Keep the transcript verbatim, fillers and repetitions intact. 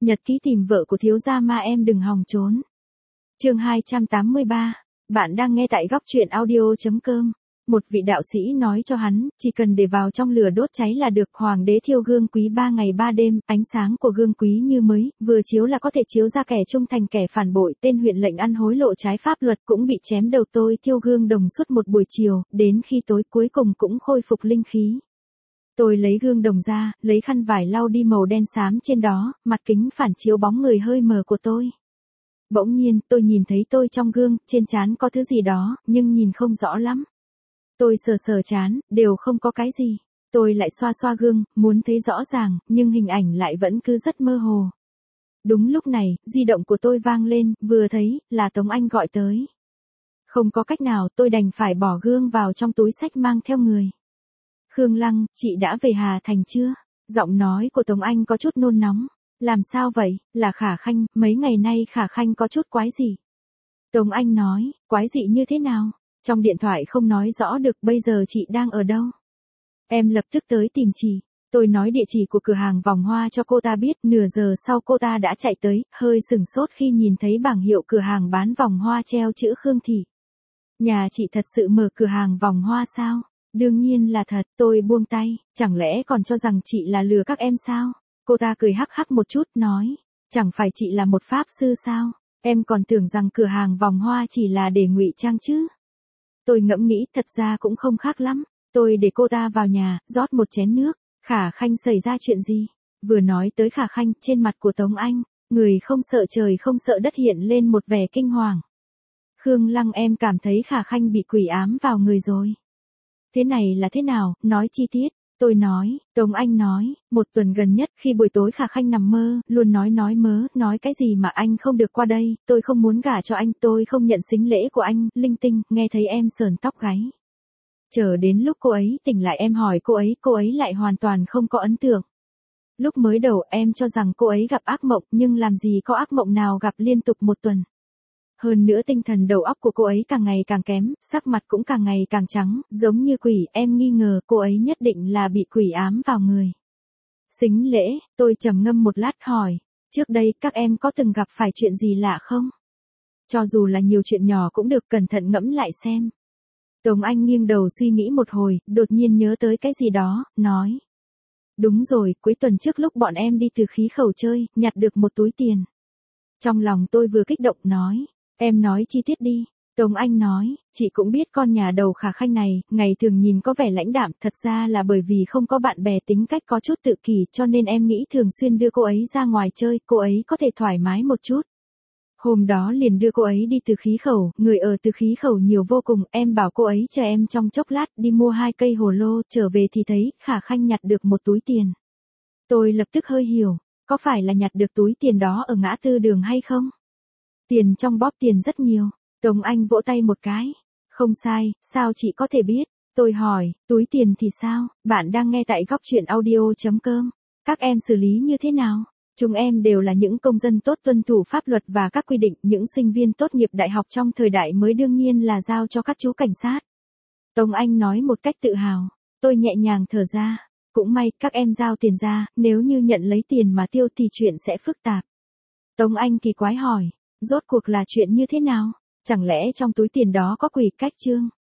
Nhật ký tìm vợ của thiếu gia ma em đừng hòng trốn. Chương hai trăm tám mươi ba. Bạn đang nghe tại góc truyện audio chấm com. Một vị đạo sĩ nói cho hắn, chỉ cần để vào trong lửa đốt cháy là được. Hoàng đế thiêu gương quý ba ngày ba đêm, ánh sáng của gương quý như mới, vừa chiếu là có thể chiếu ra kẻ trung thành kẻ phản bội. Tên huyện lệnh ăn hối lộ trái pháp luật cũng bị chém đầu. Tôi thiêu gương đồng suốt một buổi chiều, đến khi tối cuối cùng cũng khôi phục linh khí. Tôi lấy gương đồng ra, lấy khăn vải lau đi màu đen xám trên đó, mặt kính phản chiếu bóng người hơi mờ của tôi. Bỗng nhiên, tôi nhìn thấy tôi trong gương, trên trán có thứ gì đó, nhưng nhìn không rõ lắm. Tôi sờ sờ trán, đều không có cái gì. Tôi lại xoa xoa gương, muốn thấy rõ ràng, nhưng hình ảnh lại vẫn cứ rất mơ hồ. Đúng lúc này, di động của tôi vang lên, vừa thấy, là Tống Anh gọi tới. Không có cách nào, tôi đành phải bỏ gương vào trong túi xách mang theo người. Khương Lăng, chị đã về Hà Thành chưa? Giọng nói của Tống Anh có chút nôn nóng. Làm sao vậy? Là Khả Khanh, mấy ngày nay Khả Khanh có chút quái dị. Tống Anh nói, quái dị như thế nào? Trong điện thoại không nói rõ được, bây giờ chị đang ở đâu? Em lập tức tới tìm chị. Tôi nói địa chỉ của cửa hàng vòng hoa cho cô ta biết, nửa giờ sau cô ta đã chạy tới, hơi sửng sốt khi nhìn thấy bảng hiệu cửa hàng bán vòng hoa treo chữ Khương Thị. Nhà chị thật sự mở cửa hàng vòng hoa sao? Đương nhiên là thật, tôi buông tay, chẳng lẽ còn cho rằng chị là lừa các em sao? Cô ta cười hắc hắc một chút, nói, chẳng phải chị là một pháp sư sao? Em còn tưởng rằng cửa hàng vòng hoa chỉ là để ngụy trang chứ. Tôi ngẫm nghĩ, thật ra cũng không khác lắm. Tôi để cô ta vào nhà, rót một chén nước. Khả Khanh xảy ra chuyện gì? Vừa nói tới Khả Khanh, trên mặt của Tống Anh, người không sợ trời không sợ đất hiện lên một vẻ kinh hoàng. Khương Lăng, em cảm thấy Khả Khanh bị quỷ ám vào người rồi. Thế này là thế nào, nói chi tiết. Tôi nói, Tống Anh nói, một tuần gần nhất khi buổi tối Khả Khanh nằm mơ, luôn nói nói mớ, nói cái gì mà anh không được qua đây, tôi không muốn gả cho anh, tôi không nhận sính lễ của anh, linh tinh, nghe thấy em sờn tóc gáy. Chờ đến lúc cô ấy tỉnh lại em hỏi cô ấy, cô ấy lại hoàn toàn không có ấn tượng. Lúc mới đầu em cho rằng cô ấy gặp ác mộng, nhưng làm gì có ác mộng nào gặp liên tục một tuần. Hơn nữa tinh thần đầu óc của cô ấy càng ngày càng kém, sắc mặt cũng càng ngày càng trắng, giống như quỷ, em nghi ngờ cô ấy nhất định là bị quỷ ám vào người. Sính lễ, tôi trầm ngâm một lát hỏi, trước đây các em có từng gặp phải chuyện gì lạ không? Cho dù là nhiều chuyện nhỏ cũng được, cẩn thận ngẫm lại xem. Tống Anh nghiêng đầu suy nghĩ một hồi, đột nhiên nhớ tới cái gì đó, nói. Đúng rồi, cuối tuần trước lúc bọn em đi từ khí khẩu chơi, nhặt được một túi tiền. Trong lòng tôi vừa kích động nói. Em nói chi tiết đi. Tống Anh nói, chị cũng biết con nhà đầu Khả Khanh này, ngày thường nhìn có vẻ lãnh đạm, thật ra là bởi vì không có bạn bè tính cách có chút tự kỷ, cho nên em nghĩ thường xuyên đưa cô ấy ra ngoài chơi, cô ấy có thể thoải mái một chút. Hôm đó liền đưa cô ấy đi từ khí khẩu, người ở từ khí khẩu nhiều vô cùng, em bảo cô ấy chờ em trong chốc lát, đi mua hai cây hồ lô, trở về thì thấy, Khả Khanh nhặt được một túi tiền. Tôi lập tức hơi hiểu, có phải là nhặt được túi tiền đó ở ngã tư đường hay không? Tiền trong bóp tiền rất nhiều. Tống Anh vỗ tay một cái. Không sai, sao chị có thể biết? Tôi hỏi, túi tiền thì sao? Bạn đang nghe tại góc truyện audio chấm com. Các em xử lý như thế nào? Chúng em đều là những công dân tốt tuân thủ pháp luật và các quy định, những sinh viên tốt nghiệp đại học trong thời đại mới đương nhiên là giao cho các chú cảnh sát. Tống Anh nói một cách tự hào. Tôi nhẹ nhàng thở ra. Cũng may, các em giao tiền ra, nếu như nhận lấy tiền mà tiêu thì chuyện sẽ phức tạp. Tống Anh kỳ quái hỏi. Rốt cuộc là chuyện như thế nào? Chẳng lẽ trong túi tiền đó có quỷ cách chương?